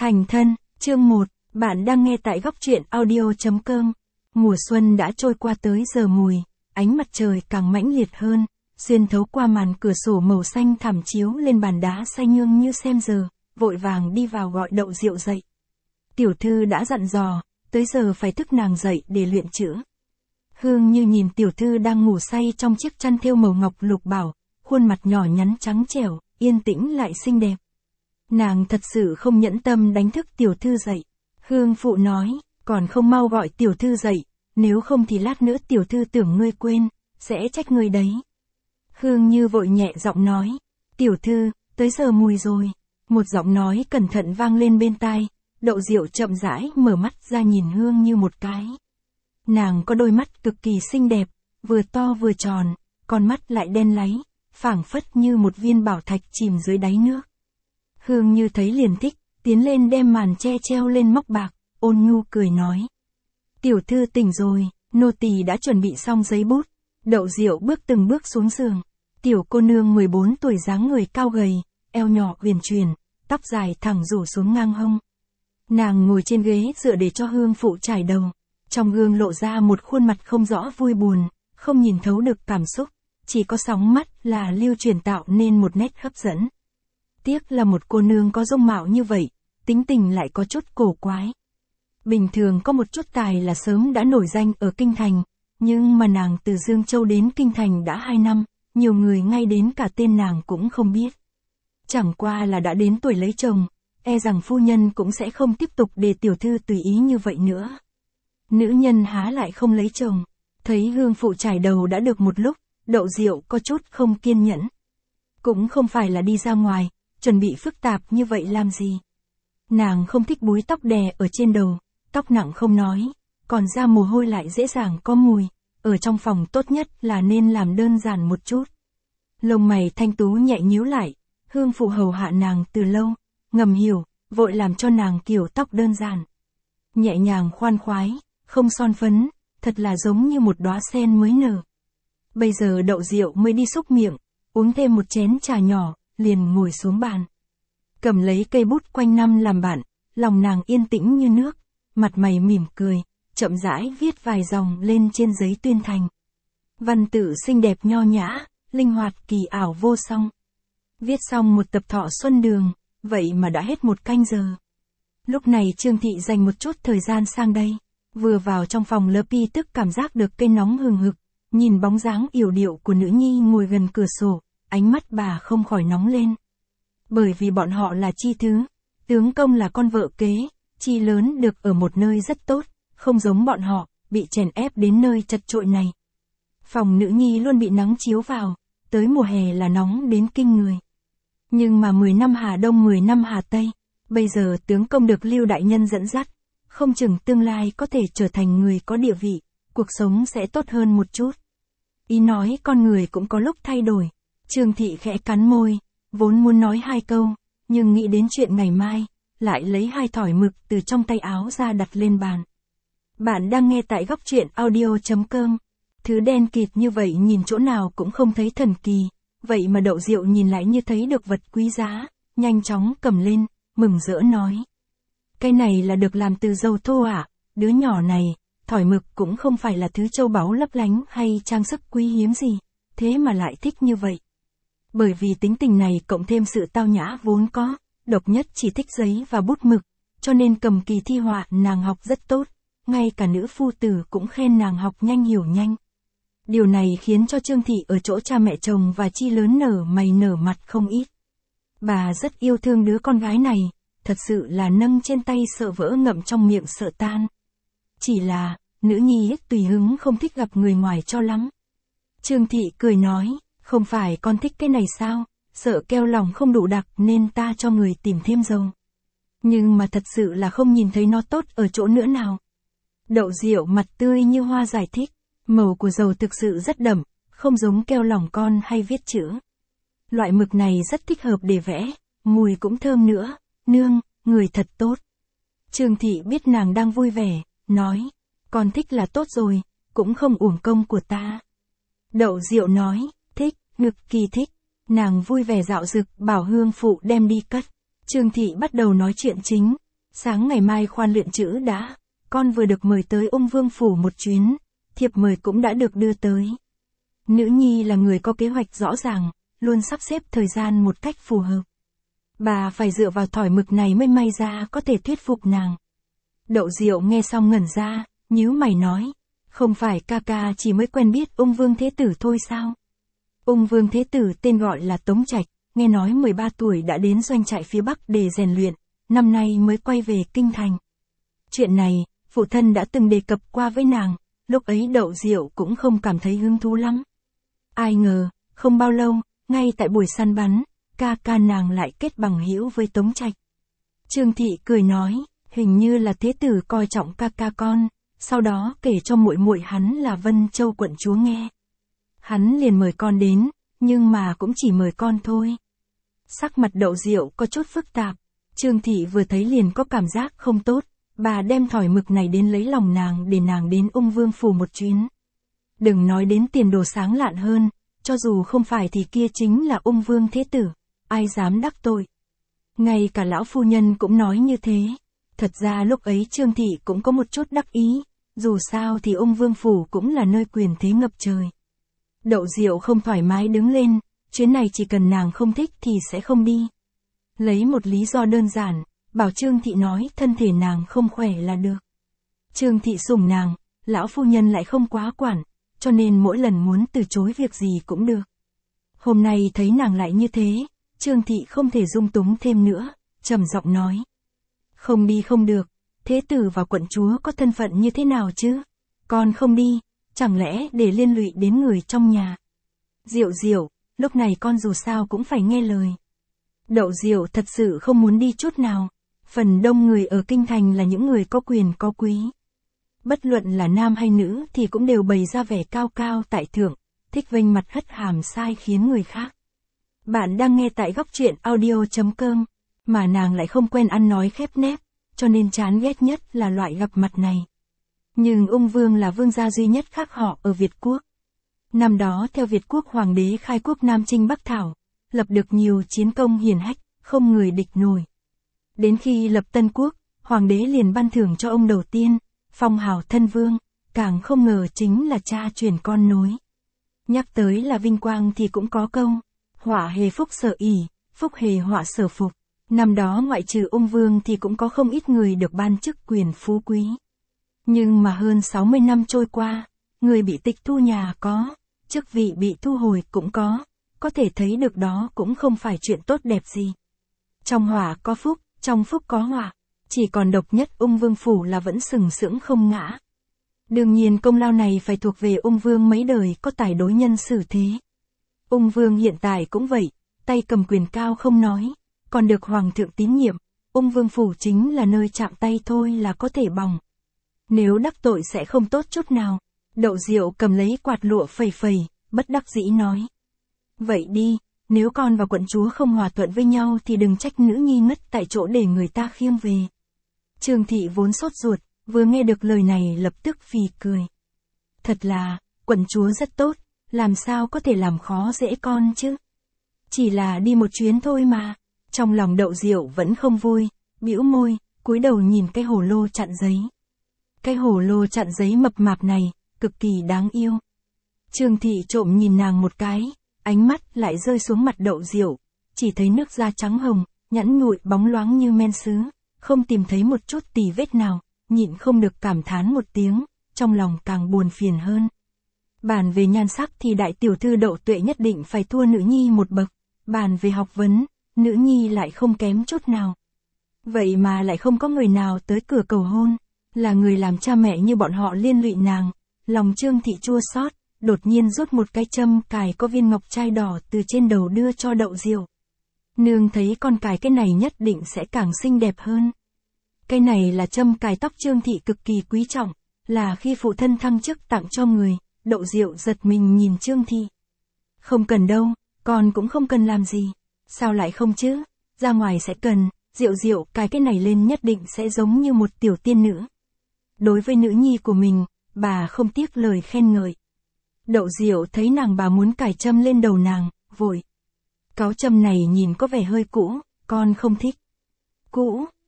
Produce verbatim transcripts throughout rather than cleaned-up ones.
Thành thân, chương một, bạn đang nghe tại góc truyện audio chấm com. Mùa xuân đã trôi qua tới giờ mùi, ánh mặt trời càng mãnh liệt hơn, xuyên thấu qua màn cửa sổ màu xanh thẳm chiếu lên bàn đá xanh nhương như xem giờ, vội vàng đi vào gọi Đậu Diệu dậy. Tiểu thư đã dặn dò, tới giờ phải thức nàng dậy để luyện chữ. Hương Như nhìn tiểu thư đang ngủ say trong chiếc chăn thêu màu ngọc lục bảo, khuôn mặt nhỏ nhắn trắng trẻo, yên tĩnh lại xinh đẹp. Nàng thật sự không nhẫn tâm đánh thức tiểu thư dậy. Hương phụ nói, còn không mau gọi tiểu thư dậy, nếu không thì lát nữa tiểu thư tưởng ngươi quên, sẽ trách ngươi đấy. Hương Như vội nhẹ giọng nói, tiểu thư, tới giờ mùi rồi. Một giọng nói cẩn thận vang lên bên tai, Đậu Diệu chậm rãi mở mắt ra nhìn Hương Như một cái. Nàng có đôi mắt cực kỳ xinh đẹp, vừa to vừa tròn, con mắt lại đen láy, phảng phất như một viên bảo thạch chìm dưới đáy nước. Hương Như thấy liền thích, tiến lên đem màn che treo lên móc bạc, ôn nhu cười nói. Tiểu thư tỉnh rồi, nô tỳ đã chuẩn bị xong giấy bút. Đậu Diệu bước từng bước xuống giường. Tiểu cô nương mười bốn tuổi dáng người cao gầy, eo nhỏ uyển chuyển, tóc dài thẳng rủ xuống ngang hông. Nàng ngồi trên ghế dựa để cho Hương phụ trải đầu. Trong gương lộ ra một khuôn mặt không rõ vui buồn, không nhìn thấu được cảm xúc, chỉ có sóng mắt là lưu truyền tạo nên một nét hấp dẫn. Tiếc là một cô nương có dung mạo như vậy, tính tình lại có chút cổ quái. Bình thường có một chút tài là sớm đã nổi danh ở Kinh Thành, nhưng mà nàng từ Dương Châu đến Kinh Thành đã hai năm, nhiều người ngay đến cả tên nàng cũng không biết. Chẳng qua là đã đến tuổi lấy chồng, e rằng phu nhân cũng sẽ không tiếp tục để tiểu thư tùy ý như vậy nữa. Nữ nhân há lại không lấy chồng, thấy Hương phụ trải đầu đã được một lúc, Đậu Diệu có chút không kiên nhẫn. Cũng không phải là đi ra ngoài, chuẩn bị phức tạp như vậy làm gì. Nàng không thích búi tóc đè ở trên đầu, tóc nặng không nói, còn ra mồ hôi lại dễ dàng có mùi, ở trong phòng tốt nhất là nên làm đơn giản một chút. Lông mày thanh tú nhẹ nhíu lại, Hương phụ hầu hạ nàng từ lâu, ngầm hiểu, vội làm cho nàng kiểu tóc đơn giản. Nhẹ nhàng khoan khoái, không son phấn, thật là giống như một đóa sen mới nở. Bây giờ Đậu Diệu mới đi xúc miệng, uống thêm một chén trà nhỏ, liền ngồi xuống bàn. Cầm lấy cây bút quanh năm làm bạn, lòng nàng yên tĩnh như nước, mặt mày mỉm cười, chậm rãi viết vài dòng lên trên giấy tuyên thành. Văn tự xinh đẹp nho nhã, linh hoạt kỳ ảo vô song. Viết xong một tập Thọ Xuân Đường, vậy mà đã hết một canh giờ. Lúc này Trương Thị dành một chút thời gian sang đây, vừa vào trong phòng lập tức cảm giác được cây nóng hừng hực, nhìn bóng dáng yểu điệu của nữ nhi ngồi gần cửa sổ, ánh mắt bà không khỏi nóng lên. Bởi vì bọn họ là Chi thứ, tướng công là con vợ kế, Chi lớn được ở một nơi rất tốt, không giống bọn họ, bị chèn ép đến nơi chật chội này. Phòng nữ nhi luôn bị nắng chiếu vào, tới mùa hè là nóng đến kinh người. Nhưng mà mười năm Hà Đông mười năm Hà Tây, bây giờ tướng công được Lưu đại nhân dẫn dắt, không chừng tương lai có thể trở thành người có địa vị, cuộc sống sẽ tốt hơn một chút. Ý nói con người cũng có lúc thay đổi. Trương Thị khẽ cắn môi, vốn muốn nói hai câu, nhưng nghĩ đến chuyện ngày mai, lại lấy hai thỏi mực từ trong tay áo ra đặt lên bàn. Bạn đang nghe tại góc truyện audio chấm com. Thứ đen kịt như vậy nhìn chỗ nào cũng không thấy thần kỳ, vậy mà Đậu Diệu nhìn lại như thấy được vật quý giá, nhanh chóng cầm lên, mừng rỡ nói. Cái này là được làm từ dầu thô ạ, à? Đứa nhỏ này, thỏi mực cũng không phải là thứ châu báu lấp lánh hay trang sức quý hiếm gì, thế mà lại thích như vậy. Bởi vì tính tình này cộng thêm sự tao nhã vốn có, độc nhất chỉ thích giấy và bút mực, cho nên cầm kỳ thi họa nàng học rất tốt, ngay cả nữ phu tử cũng khen nàng học nhanh hiểu nhanh. Điều này khiến cho Trương Thị ở chỗ cha mẹ chồng và Chi lớn nở mày nở mặt không ít. Bà rất yêu thương đứa con gái này, thật sự là nâng trên tay sợ vỡ ngậm trong miệng sợ tan. Chỉ là, nữ nhi tùy hứng không thích gặp người ngoài cho lắm. Trương Thị cười nói, không phải con thích cái này sao, sợ keo lòng không đủ đặc nên ta cho người tìm thêm dầu. Nhưng mà thật sự là không nhìn thấy nó tốt ở chỗ nữa nào. Đậu Diệu mặt tươi như hoa giải thích, màu của dầu thực sự rất đậm, không giống keo lòng con hay viết chữ. Loại mực này rất thích hợp để vẽ, mùi cũng thơm nữa, nương, người thật tốt. Trương Thị biết nàng đang vui vẻ, nói, con thích là tốt rồi, cũng không uổng công của ta. Đậu Diệu nói, thích, ngực kỳ thích, nàng vui vẻ dạo dực bảo Hương phụ đem đi cất. Trương Thị bắt đầu nói chuyện chính, Sáng ngày mai khoan luyện chữ đã, con vừa được mời tới Ung Vương phủ một chuyến, thiệp mời cũng đã được đưa tới. Nữ nhi là người có kế hoạch rõ ràng, luôn sắp xếp thời gian một cách phù hợp. Bà phải dựa vào thỏi mực này mới may ra có thể thuyết phục nàng. Đậu Diệu nghe xong ngẩn ra, nhíu mày nói, không phải ca ca chỉ mới quen biết Ung Vương Thế Tử thôi sao? Ung Vương Thế Tử tên gọi là Tống Trạch, nghe nói mười ba tuổi đã đến doanh trại phía Bắc để rèn luyện, năm nay mới quay về kinh thành. Chuyện này, phụ thân đã từng đề cập qua với nàng, lúc ấy Đậu Diệu cũng không cảm thấy hứng thú lắm. Ai ngờ, không bao lâu, ngay tại buổi săn bắn, ca ca nàng lại kết bằng hữu với Tống Trạch. Trương Thị cười nói, hình như là Thế Tử coi trọng ca ca con, sau đó kể cho muội muội hắn là Vân Châu quận chúa nghe. Hắn liền mời con đến, nhưng mà cũng chỉ mời con thôi. Sắc mặt Đậu Diệu có chút phức tạp, Trương Thị vừa thấy liền có cảm giác không tốt, bà đem thỏi mực này đến lấy lòng nàng để nàng đến Ung Vương phủ một chuyến. Đừng nói đến tiền đồ sáng lạn hơn, cho dù không phải thì kia chính là Ung Vương Thế Tử, ai dám đắc tội. Ngay cả lão phu nhân cũng nói như thế. Thật ra lúc ấy Trương Thị cũng có một chút đắc ý, dù sao thì Ung Vương phủ cũng là nơi quyền thế ngập trời. Đậu Diệu không thoải mái đứng lên, chuyến này chỉ cần nàng không thích thì sẽ không đi. Lấy một lý do đơn giản, bảo Trương Thị nói thân thể nàng không khỏe là được. Trương Thị sủng nàng, lão phu nhân lại không quá quản, cho nên mỗi lần muốn từ chối việc gì cũng được. Hôm nay thấy nàng lại như thế, Trương Thị không thể dung túng thêm nữa, trầm giọng nói. Không đi không được, Thế Tử và quận chúa có thân phận như thế nào chứ? Con không đi, chẳng lẽ để liên lụy đến người trong nhà? Diệu Diệu, lúc này con dù sao cũng phải nghe lời. Đậu Diệu thật sự không muốn đi chút nào. Phần đông người ở kinh thành là những người có quyền có quý. Bất luận là nam hay nữ thì cũng đều bày ra vẻ cao cao tại thượng, thích vênh mặt hất hàm sai khiến người khác. Bạn đang nghe tại góc truyện audio chấm com, mà nàng lại không quen ăn nói khép nép, cho nên chán ghét nhất là loại gặp mặt này. Nhưng Ung Vương là vương gia duy nhất khác họ ở Việt Quốc. Năm đó theo Việt Quốc hoàng đế khai quốc Nam Chinh Bắc Thảo, lập được nhiều chiến công hiển hách, không người địch nổi. Đến khi lập Tân Quốc, hoàng đế liền ban thưởng cho ông đầu tiên, phong hào thân vương, càng không ngờ chính là cha truyền con nối. Nhắc tới là vinh quang thì cũng có câu, họa hề phúc sở ỷ, phúc hề họa sở phục. Năm đó ngoại trừ Ung Vương thì cũng có không ít người được ban chức quyền phú quý. Nhưng mà hơn sáu mươi năm trôi qua, người bị tịch thu nhà có, chức vị bị thu hồi cũng có, có thể thấy được đó cũng không phải chuyện tốt đẹp gì. Trong họa có phúc, trong phúc có họa, chỉ còn độc nhất Ung Vương phủ là vẫn sừng sững không ngã. Đương nhiên công lao này phải thuộc về Ung Vương mấy đời có tài đối nhân xử thế. Ung Vương hiện tại cũng vậy, tay cầm quyền cao không nói, còn được hoàng thượng tín nhiệm, Ung Vương phủ chính là nơi chạm tay thôi là có thể bỏng. Nếu đắc tội sẽ không tốt chút nào. Đậu Diệu cầm lấy quạt lụa phẩy phẩy, bất đắc dĩ nói. Vậy đi, nếu con và quận chúa không hòa thuận với nhau thì đừng trách nữ nhi ngất tại chỗ để người ta khiêng về. Trương Thị vốn sốt ruột, vừa nghe được lời này lập tức phì cười. Thật là, quận chúa rất tốt, làm sao có thể làm khó dễ con chứ? Chỉ là đi một chuyến thôi mà. Trong lòng Đậu Diệu vẫn không vui, bĩu môi, cúi đầu nhìn cái hồ lô chặn giấy. Cái hồ lô chặn giấy mập mạp này, cực kỳ đáng yêu. Trương Thị trộm nhìn nàng một cái, ánh mắt lại rơi xuống mặt Đậu Diệu, chỉ thấy nước da trắng hồng, nhẵn nhụi bóng loáng như men sứ, không tìm thấy một chút tì vết nào, nhịn không được cảm thán một tiếng, trong lòng càng buồn phiền hơn. Bàn về nhan sắc thì đại tiểu thư Đậu Tuệ nhất định phải thua nữ nhi một bậc, bàn về học vấn, nữ nhi lại không kém chút nào. Vậy mà lại không có người nào tới cửa cầu hôn, là người làm cha mẹ như bọn họ liên lụy nàng, lòng Trương Thị chua xót, đột nhiên rút một cái châm cài có viên ngọc trai đỏ từ trên đầu đưa cho Đậu Diệu. Nương thấy con cài cái này nhất định sẽ càng xinh đẹp hơn. Cái này là châm cài tóc Trương Thị cực kỳ quý trọng, là khi phụ thân thăng chức tặng cho người. Đậu Diệu giật mình nhìn Trương Thị. Không cần đâu, con cũng không cần làm gì. Sao lại không chứ? Ra ngoài sẽ cần, Diệu Diệu cài cái này lên nhất định sẽ giống như một tiểu tiên nữ. Đối với nữ nhi của mình, bà không tiếc lời khen ngợi. Đậu Diệu thấy nàng bà muốn cài châm lên đầu nàng, vội. Cáo châm này nhìn có vẻ hơi cũ, con không thích. Cũ,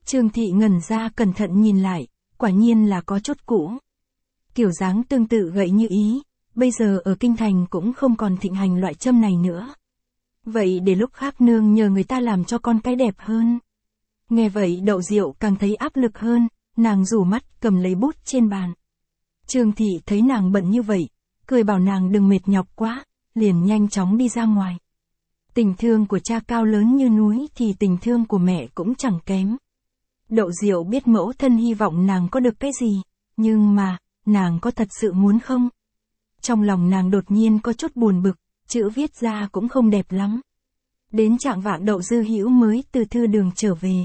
Trương Thị ngẩn ra cẩn thận nhìn lại, quả nhiên là có chút cũ. Kiểu dáng tương tự gậy như ý, bây giờ ở kinh thành cũng không còn thịnh hành loại châm này nữa. Vậy để lúc khác nương nhờ người ta làm cho con cái đẹp hơn. Nghe vậy Đậu Diệu càng thấy áp lực hơn, nàng rủ mắt cầm lấy bút trên bàn. Trương Thị thấy nàng bận như vậy, cười bảo nàng đừng mệt nhọc quá, liền nhanh chóng đi ra ngoài. Tình thương của cha cao lớn như núi thì tình thương của mẹ cũng chẳng kém. Đậu Diệu biết mẫu thân hy vọng nàng có được cái gì, nhưng mà, nàng có thật sự muốn không? Trong lòng nàng đột nhiên có chút buồn bực, chữ viết ra cũng không đẹp lắm. Đến trạng vạng Đậu Dư Hữu mới từ thư đường trở về.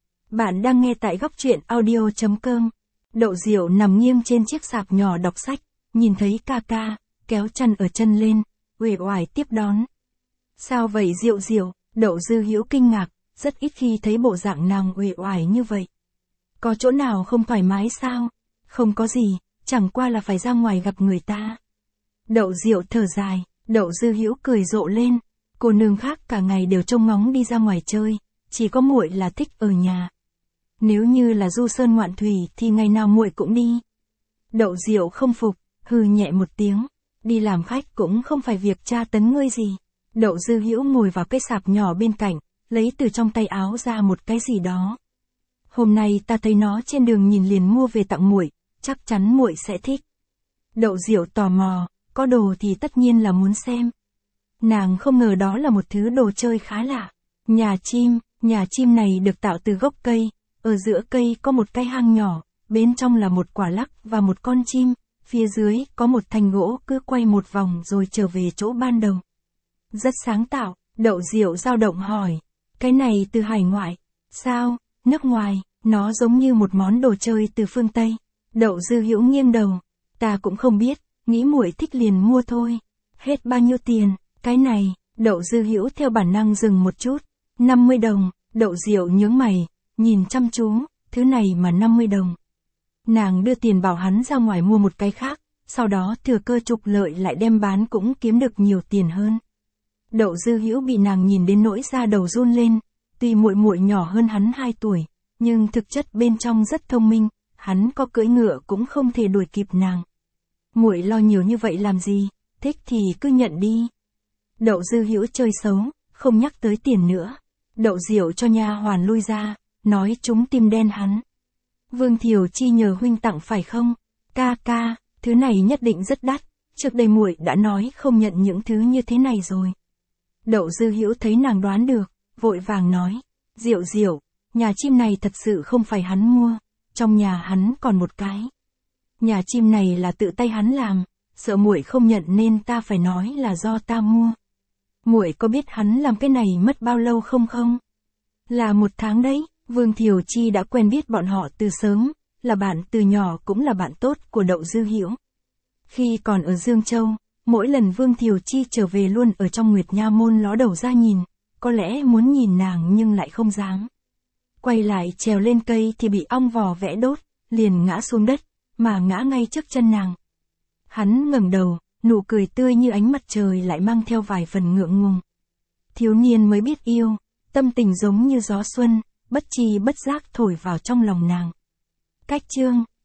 Bạn đang nghe tại góc truyện audio chấm com. Đậu Diệu nằm nghiêng trên chiếc sạp nhỏ đọc sách, nhìn thấy ca ca, kéo chăn ở chân lên, uể oải tiếp đón. Sao vậy Diệu Diệu? Đậu Dư Hữu kinh ngạc, rất ít khi thấy bộ dạng nàng uể oải như vậy. Có chỗ nào không thoải mái sao? Không có gì, chẳng qua là phải ra ngoài gặp người ta. Đậu Diệu thở dài, Đậu Dư Hữu cười rộ lên, cô nương khác cả ngày đều trông ngóng đi ra ngoài chơi, chỉ có muội là thích ở nhà. Nếu như là du sơn ngoạn thủy thì ngày nào muội cũng đi. Đậu Diệu không phục, hừ nhẹ một tiếng, đi làm khách cũng không phải việc tra tấn ngươi gì. Đậu Dư Hữu ngồi vào cái sạp nhỏ bên cạnh, lấy từ trong tay áo ra một cái gì đó. Hôm nay ta thấy nó trên đường nhìn liền mua về tặng muội, chắc chắn muội sẽ thích. Đậu Diệu tò mò, có đồ thì tất nhiên là muốn xem. Nàng không ngờ đó là một thứ đồ chơi khá lạ. Nhà chim, nhà chim này được tạo từ gốc cây, ở giữa cây có một cái hang nhỏ, bên trong là một quả lắc và một con chim, phía dưới có một thanh gỗ cứ quay một vòng rồi trở về chỗ ban đầu. Rất sáng tạo, Đậu Diệu dao động hỏi, cái này từ hải ngoại, sao, nước ngoài, nó giống như một món đồ chơi từ phương Tây. Đậu Dư Hữu nghiêng đầu, ta cũng không biết, nghĩ muội thích liền mua thôi. Hết bao nhiêu tiền? Cái này, Đậu Dư Hữu theo bản năng dừng một chút, năm mươi đồng, Đậu Diệu nhướng mày, nhìn chăm chú, thứ này mà năm mươi đồng. Nàng đưa tiền bảo hắn ra ngoài mua một cái khác, sau đó thừa cơ trục lợi lại đem bán cũng kiếm được nhiều tiền hơn. Đậu Dư Hữu bị nàng nhìn đến nỗi da đầu run lên, tuy muội muội nhỏ hơn hắn hai tuổi, nhưng thực chất bên trong rất thông minh, hắn có cưỡi ngựa cũng không thể đuổi kịp nàng. Muội lo nhiều như vậy làm gì, thích thì cứ nhận đi. Đậu Dư Hữu chơi xấu, không nhắc tới tiền nữa. Đậu Diệu cho nha hoàn lui ra, nói chúng tim đen hắn. Vương Thiều Chi nhờ huynh tặng phải không? Ca ca, thứ này nhất định rất đắt, trước đây muội đã nói không nhận những thứ như thế này rồi. Đậu Dư Hữu thấy nàng đoán được, vội vàng nói, Diệu Diệu, nhà chim này thật sự không phải hắn mua, trong nhà hắn còn một cái. Nhà chim này là tự tay hắn làm, sợ muội không nhận nên ta phải nói là do ta mua. Muội có biết hắn làm cái này mất bao lâu không không? Là một tháng đấy. Vương Thiều Chi đã quen biết bọn họ từ sớm, là bạn từ nhỏ cũng là bạn tốt của Đậu Dư Hữu. Khi còn ở Dương Châu, mỗi lần Vương Thiều Chi trở về luôn ở trong Nguyệt Nha môn ló đầu ra nhìn, có lẽ muốn nhìn nàng nhưng lại không dám. Quay lại trèo lên cây thì bị ong vò vẽ đốt, liền ngã xuống đất, mà ngã ngay trước chân nàng. Hắn ngẩng đầu, nụ cười tươi như ánh mặt trời lại mang theo vài phần ngượng ngùng. Thiếu niên mới biết yêu, tâm tình giống như gió xuân, bất tri bất giác thổi vào trong lòng nàng. Cách chương